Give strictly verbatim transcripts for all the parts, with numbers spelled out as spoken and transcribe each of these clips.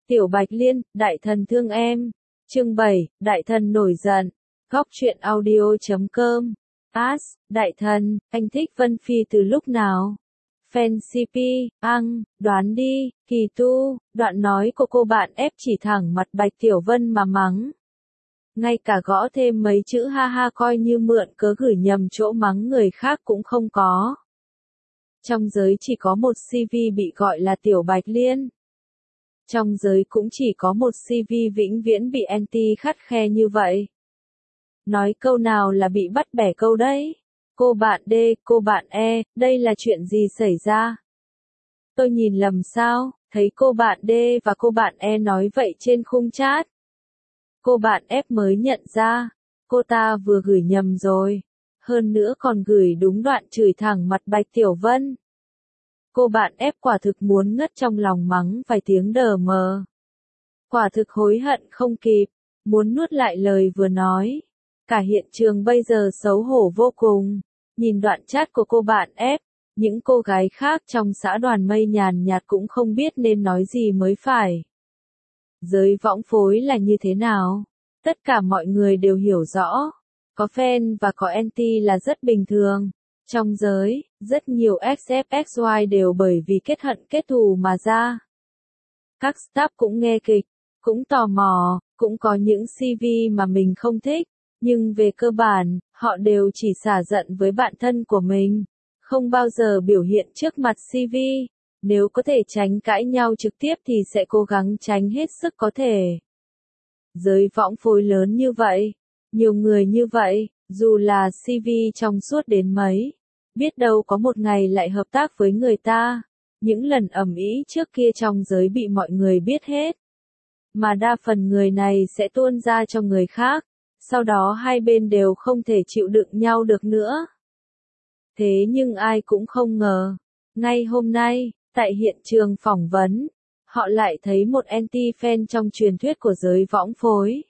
Tiểu Bạch Liên, đại thần thương em. Chương bảy, đại thần nổi giận. Góc truyện audio chấm com. As, đại thần, anh thích Vân Phi từ lúc nào? Fan xê pê, ăn, đoán đi, Kỳ Tu, đoạn nói của cô bạn ép chỉ thẳng mặt Bạch Tiểu Vân mà mắng. Ngay cả gõ thêm mấy chữ ha ha coi như mượn cớ gửi nhầm chỗ mắng người khác cũng không có. Trong giới chỉ có một xê vê bị gọi là Tiểu Bạch Liên. Trong giới cũng chỉ có một xê vê vĩnh viễn bị anti khắt khe như vậy. Nói câu nào là bị bắt bẻ câu đấy. Cô bạn D, cô bạn E, đây là chuyện gì xảy ra? Tôi nhìn lầm sao, thấy cô bạn D và cô bạn E nói vậy trên khung chat. Cô bạn F mới nhận ra, cô ta vừa gửi nhầm rồi. Hơn nữa còn gửi đúng đoạn chửi thẳng mặt Bạch Tiểu Vân. Cô bạn ép quả thực muốn ngất trong lòng mắng vài tiếng đờ mờ. Quả thực hối hận không kịp, muốn nuốt lại lời vừa nói. Cả hiện trường bây giờ xấu hổ vô cùng. Nhìn đoạn chat của cô bạn ép, những cô gái khác trong xã Đoàn Mây nhàn nhạt cũng không biết nên nói gì mới phải. Giới võng phối là như thế nào? Tất cả mọi người đều hiểu rõ. Có fan và có anti là rất bình thường. Trong giới, rất nhiều ích ép ích i đều bởi vì kết hận kết thù mà ra. Các staff cũng nghe kịch, cũng tò mò, cũng có những xê vê mà mình không thích, nhưng về cơ bản, họ đều chỉ xả giận với bạn thân của mình, không bao giờ biểu hiện trước mặt xê vê. Nếu có thể tránh cãi nhau trực tiếp thì sẽ cố gắng tránh hết sức có thể. Giới võng phối lớn như vậy, nhiều người như vậy, dù là xê vê trong suốt đến mấy, biết đâu có một ngày lại hợp tác với người ta. Những lần ầm ĩ trước kia trong giới bị mọi người biết hết. Mà đa phần người này sẽ tuôn ra cho người khác, sau đó hai bên đều không thể chịu đựng nhau được nữa. Thế nhưng ai cũng không ngờ, ngay hôm nay, tại hiện trường phỏng vấn, họ lại thấy một anti-fan trong truyền thuyết của giới võng phối.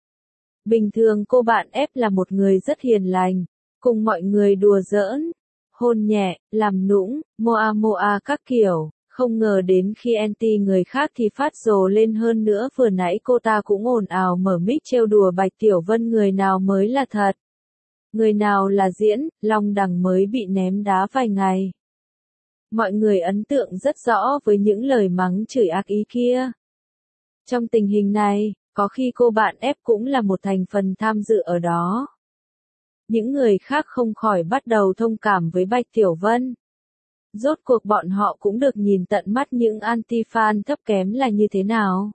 Bình thường cô bạn ép là một người rất hiền lành, cùng mọi người đùa giỡn, hôn nhẹ, làm nũng, moa moa các kiểu, không ngờ đến khi anti người khác thì phát rồ lên hơn nữa. Vừa nãy cô ta cũng ồn ào mở mic trêu đùa Bạch Tiểu Vân người nào mới là thật, người nào là diễn, Long Đằng mới bị ném đá vài ngày. Mọi người ấn tượng rất rõ với những lời mắng chửi ác ý kia. Trong tình hình này, có khi cô bạn ép cũng là một thành phần tham dự ở đó. Những người khác không khỏi bắt đầu thông cảm với Bạch Tiểu Vân. Rốt cuộc bọn họ cũng được nhìn tận mắt những anti-fan thấp kém là như thế nào.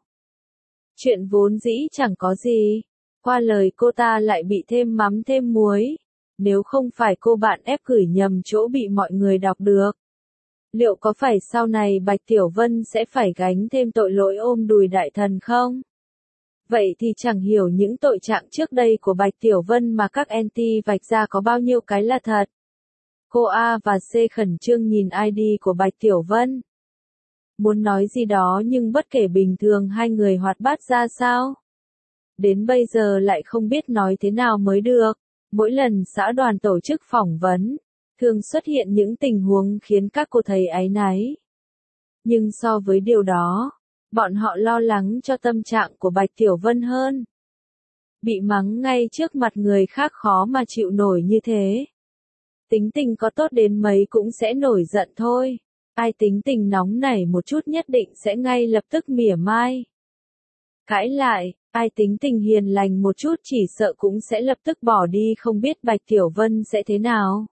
Chuyện vốn dĩ chẳng có gì, qua lời cô ta lại bị thêm mắm thêm muối. Nếu không phải cô bạn ép gửi nhầm chỗ bị mọi người đọc được, liệu có phải sau này Bạch Tiểu Vân sẽ phải gánh thêm tội lỗi ôm đùi đại thần không? Vậy thì chẳng hiểu những tội trạng trước đây của Bạch Tiểu Vân mà các anti vạch ra có bao nhiêu cái là thật. Cô A và C khẩn trương nhìn i đê của Bạch Tiểu Vân. Muốn nói gì đó nhưng bất kể bình thường hai người hoạt bát ra sao. Đến bây giờ lại không biết nói thế nào mới được. Mỗi lần xã đoàn tổ chức phỏng vấn, thường xuất hiện những tình huống khiến các cô thấy áy náy. Nhưng so với điều đó, bọn họ lo lắng cho tâm trạng của Bạch Tiểu Vân hơn. Bị mắng ngay trước mặt người khác khó mà chịu nổi như thế. Tính tình có tốt đến mấy cũng sẽ nổi giận thôi. Ai tính tình nóng nảy một chút nhất định sẽ ngay lập tức mỉa mai. Cãi lại, ai tính tình hiền lành một chút chỉ sợ cũng sẽ lập tức bỏ đi, không biết Bạch Tiểu Vân sẽ thế nào.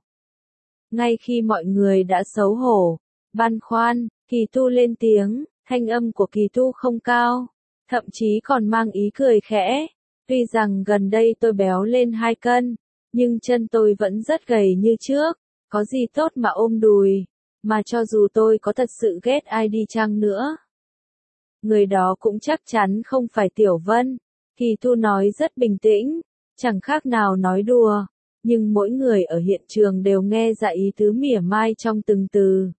Ngay khi mọi người đã xấu hổ, băn khoăn, Kỳ Tu lên tiếng, thanh âm của Kỳ Tu không cao, thậm chí còn mang ý cười khẽ. Tuy rằng gần đây tôi béo lên hai cân, nhưng chân tôi vẫn rất gầy như trước, có gì tốt mà ôm đùi, mà cho dù tôi có thật sự ghét ai đi chăng nữa, người đó cũng chắc chắn không phải Tiểu Vân. Kỳ Tu nói rất bình tĩnh, chẳng khác nào nói đùa, nhưng mỗi người ở hiện trường đều nghe ra ý tứ mỉa mai trong từng từ.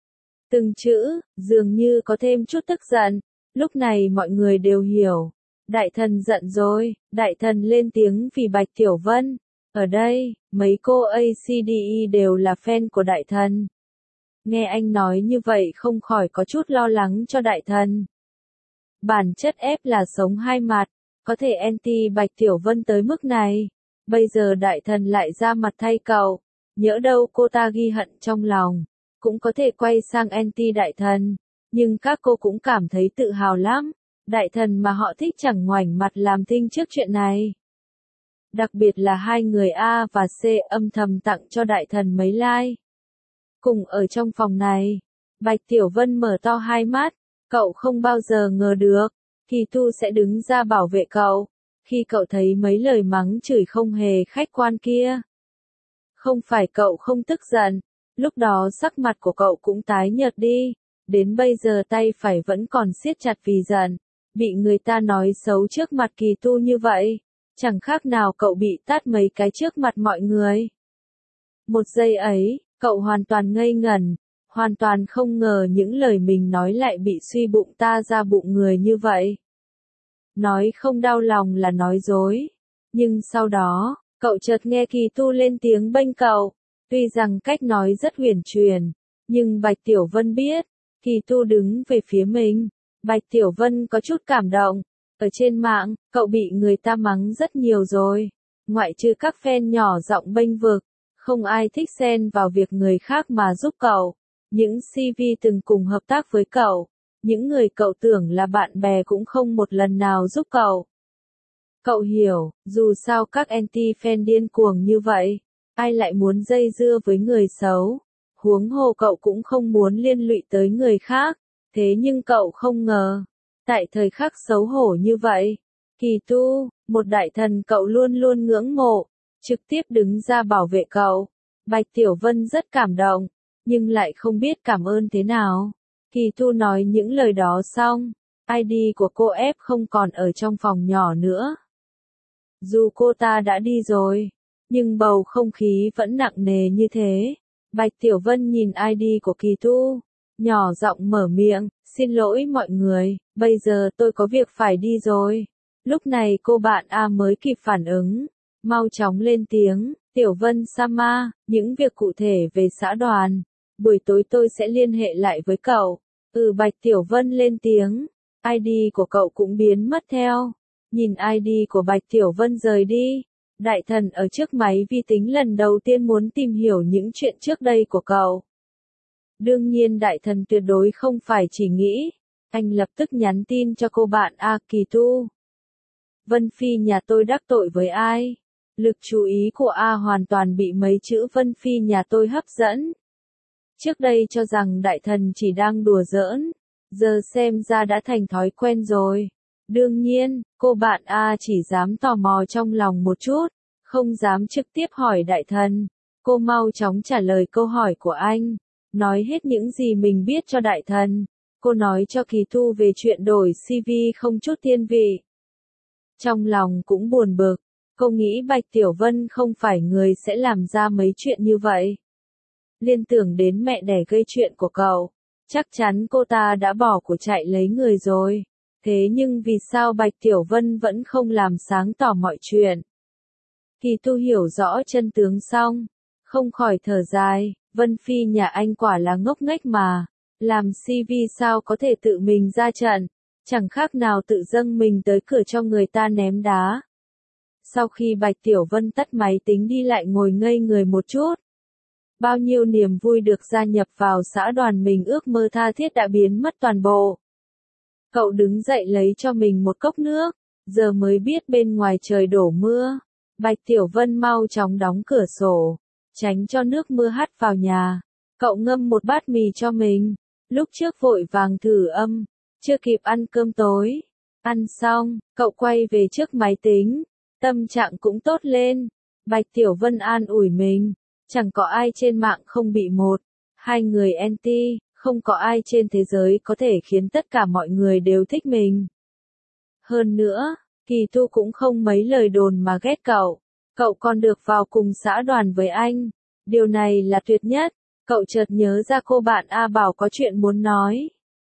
Từng chữ, dường như có thêm chút tức giận, lúc này mọi người đều hiểu. Đại thần giận rồi, đại thần lên tiếng vì Bạch Tiểu Vân. Ở đây, mấy cô a xê đê e đều là fan của đại thần. Nghe anh nói như vậy không khỏi có chút lo lắng cho đại thần. Bản chất ép là sống hai mặt, có thể anti Bạch Tiểu Vân tới mức này. Bây giờ đại thần lại ra mặt thay cậu, nhỡ đâu cô ta ghi hận trong lòng, cũng có thể quay sang anti đại thần. Nhưng các cô cũng cảm thấy tự hào lắm, đại thần mà họ thích chẳng ngoảnh mặt làm thinh trước chuyện này. Đặc biệt là hai người A và C âm thầm tặng cho đại thần mấy like. Cùng ở trong phòng này, Bạch Tiểu Vân mở to hai mắt, cậu không bao giờ ngờ được, Kỳ Tu sẽ đứng ra bảo vệ cậu, khi cậu thấy mấy lời mắng chửi không hề khách quan kia. Không phải cậu không tức giận, lúc đó sắc mặt của cậu cũng tái nhợt đi, đến bây giờ tay phải vẫn còn siết chặt vì giận, bị người ta nói xấu trước mặt Kỳ Tu như vậy, chẳng khác nào cậu bị tát mấy cái trước mặt mọi người. Một giây ấy, cậu hoàn toàn ngây ngẩn, hoàn toàn không ngờ những lời mình nói lại bị suy bụng ta ra bụng người như vậy. Nói không đau lòng là nói dối. Nhưng sau đó, cậu chợt nghe Kỳ Tu lên tiếng bênh cậu. Tuy rằng cách nói rất huyền truyền, nhưng Bạch Tiểu Vân biết, Kỳ Tu đứng về phía mình. Bạch Tiểu Vân có chút cảm động. Ở trên mạng, cậu bị người ta mắng rất nhiều rồi. Ngoại trừ các fan nhỏ giọng bênh vực, không ai thích xen vào việc người khác mà giúp cậu. Những xê vê từng cùng hợp tác với cậu, những người cậu tưởng là bạn bè cũng không một lần nào giúp cậu. Cậu hiểu, dù sao các anti-fan điên cuồng như vậy, ai lại muốn dây dưa với người xấu, huống hồ cậu cũng không muốn liên lụy tới người khác, thế nhưng cậu không ngờ, tại thời khắc xấu hổ như vậy, Kỳ Tu, một đại thần cậu luôn luôn ngưỡng mộ, trực tiếp đứng ra bảo vệ cậu. Bạch Tiểu Vân rất cảm động, nhưng lại không biết cảm ơn thế nào. Kỳ Tu nói những lời đó xong, i đê của cô F không còn ở trong phòng nhỏ nữa. Dù cô ta đã đi rồi, nhưng bầu không khí vẫn nặng nề như thế. Bạch Tiểu Vân nhìn i đê của Kỳ Tu, nhỏ giọng mở miệng, xin lỗi mọi người, bây giờ tôi có việc phải đi rồi. Lúc này cô bạn A mới kịp phản ứng, mau chóng lên tiếng, Tiểu Vân Sama, những việc cụ thể về xã đoàn, buổi tối tôi sẽ liên hệ lại với cậu. Ừ Bạch Tiểu Vân lên tiếng, i đê của cậu cũng biến mất theo. Nhìn i đê của Bạch Tiểu Vân rời đi, đại thần ở trước máy vi tính lần đầu tiên muốn tìm hiểu những chuyện trước đây của cậu. Đương nhiên đại thần tuyệt đối không phải chỉ nghĩ, anh lập tức nhắn tin cho cô bạn A Kỳ Tu. Vân Phi nhà tôi đắc tội với ai? Lực chú ý của A hoàn toàn bị mấy chữ Vân Phi nhà tôi hấp dẫn. Trước đây cho rằng đại thần chỉ đang đùa giỡn, giờ xem ra đã thành thói quen rồi. Đương nhiên, cô bạn A chỉ dám tò mò trong lòng một chút, không dám trực tiếp hỏi đại thần. Cô mau chóng trả lời câu hỏi của anh, nói hết những gì mình biết cho đại thần. Cô nói cho Kỳ Tu về chuyện đổi xê vê không chút thiên vị. Trong lòng cũng buồn bực, cô nghĩ Bạch Tiểu Vân không phải người sẽ làm ra mấy chuyện như vậy. Liên tưởng đến mẹ đẻ gây chuyện của cậu, chắc chắn cô ta đã bỏ của chạy lấy người rồi. Thế nhưng vì sao Bạch Tiểu Vân vẫn không làm sáng tỏ mọi chuyện? Kỳ Tu hiểu rõ chân tướng xong, không khỏi thở dài, Vân Phi nhà anh quả là ngốc nghếch mà, làm xê vê sao có thể tự mình ra trận, chẳng khác nào tự dâng mình tới cửa cho người ta ném đá. Sau khi Bạch Tiểu Vân tắt máy tính đi lại ngồi ngây người một chút. Bao nhiêu niềm vui được gia nhập vào xã đoàn mình ước mơ tha thiết đã biến mất toàn bộ. Cậu đứng dậy lấy cho mình một cốc nước, giờ mới biết bên ngoài trời đổ mưa. Bạch Tiểu Vân mau chóng đóng cửa sổ, tránh cho nước mưa hắt vào nhà. Cậu ngâm một bát mì cho mình, lúc trước vội vàng thử âm, chưa kịp ăn cơm tối. Ăn xong, cậu quay về trước máy tính, tâm trạng cũng tốt lên. Bạch Tiểu Vân an ủi mình, chẳng có ai trên mạng không bị một, hai người anti, không có ai trên thế giới có thể khiến tất cả mọi người đều thích mình. Hơn nữa, Kỳ Tu cũng không mấy lời đồn mà ghét cậu, cậu còn được vào cùng xã đoàn với anh, điều này là tuyệt nhất. Cậu chợt nhớ ra cô bạn A bảo có chuyện muốn nói.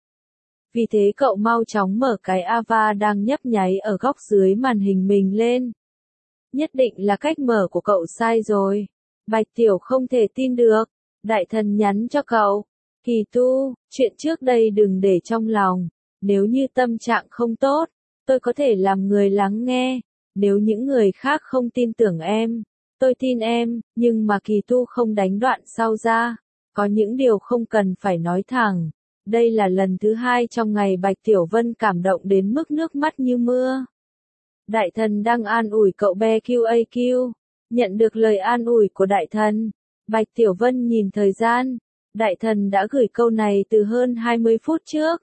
Vì thế cậu mau chóng mở cái Ava đang nhấp nháy ở góc dưới màn hình mình lên. Nhất định là cách mở của cậu sai rồi. Bạch Tiểu không thể tin được. Đại thần nhắn cho cậu. Kỳ Tu, chuyện trước đây đừng để trong lòng. Nếu như tâm trạng không tốt, tôi có thể làm người lắng nghe. Nếu những người khác không tin tưởng em, tôi tin em, nhưng mà Kỳ Tu không đánh đoạn sau ra. Có những điều không cần phải nói thẳng. Đây là lần thứ hai trong ngày Bạch Tiểu Vân cảm động đến mức nước mắt như mưa. Đại thần đang an ủi cậu bé quy a quy. Nhận được lời an ủi của đại thần, Bạch Tiểu Vân nhìn thời gian. Đại thần đã gửi câu này từ hơn hai mươi phút trước.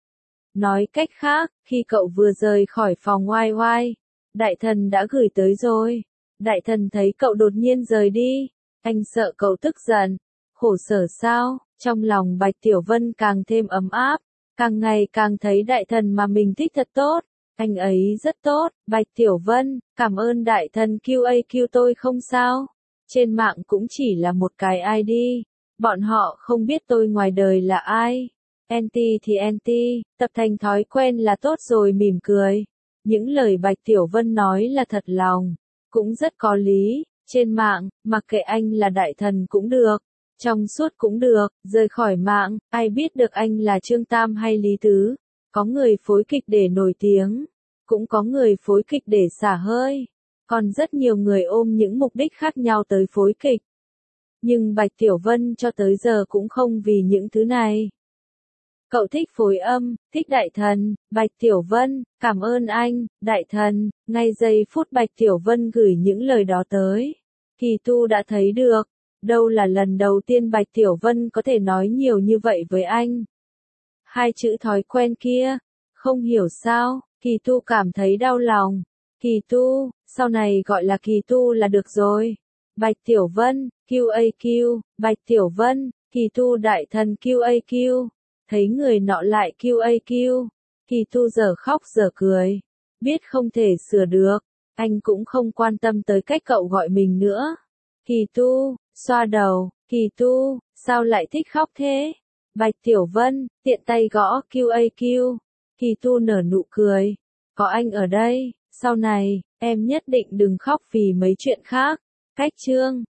Nói cách khác, khi cậu vừa rời khỏi phòng oai oai, đại thần đã gửi tới rồi. Đại thần thấy cậu đột nhiên rời đi. Anh sợ cậu tức giận. Khổ sở sao? Trong lòng Bạch Tiểu Vân càng thêm ấm áp. Càng ngày càng thấy đại thần mà mình thích thật tốt. Anh ấy rất tốt. Bạch Tiểu Vân, cảm ơn đại thần quy a quy tôi không sao. Trên mạng cũng chỉ là một cái i đê. Bọn họ không biết tôi ngoài đời là ai. Anti thì anti, tập thành thói quen là tốt rồi mỉm cười. Những lời Bạch Tiểu Vân nói là thật lòng. Cũng rất có lý. Trên mạng, mặc kệ anh là đại thần cũng được. Trong suốt cũng được, rời khỏi mạng, ai biết được anh là Trương Tam hay Lý Tứ. Có người phối kịch để nổi tiếng, cũng có người phối kịch để xả hơi. Còn rất nhiều người ôm những mục đích khác nhau tới phối kịch. Nhưng Bạch Tiểu Vân cho tới giờ cũng không vì những thứ này. Cậu thích phối âm, thích đại thần, Bạch Tiểu Vân, cảm ơn anh, đại thần. Ngay giây phút Bạch Tiểu Vân gửi những lời đó tới, Kỳ Tu đã thấy được. Đâu là lần đầu tiên Bạch Tiểu Vân có thể nói nhiều như vậy với anh. Hai chữ thói quen kia, không hiểu sao, Kỳ Tu cảm thấy đau lòng. Kỳ Tu, sau này gọi là Kỳ Tu là được rồi. Bạch Tiểu Vân, quy a quy, Bạch Tiểu Vân, Kỳ Tu đại thần quy a quy. Thấy người nọ lại quy a quy. Kỳ Tu giờ khóc giờ cười. Biết không thể sửa được, anh cũng không quan tâm tới cách cậu gọi mình nữa. Kỳ Tu, xoa đầu, Kỳ Tu, sao lại thích khóc thế? Bạch Tiểu Vân, tiện tay gõ quy a quy. Kỳ Tu nở nụ cười. Có anh ở đây, sau này, em nhất định đừng khóc vì mấy chuyện khác. Cách chương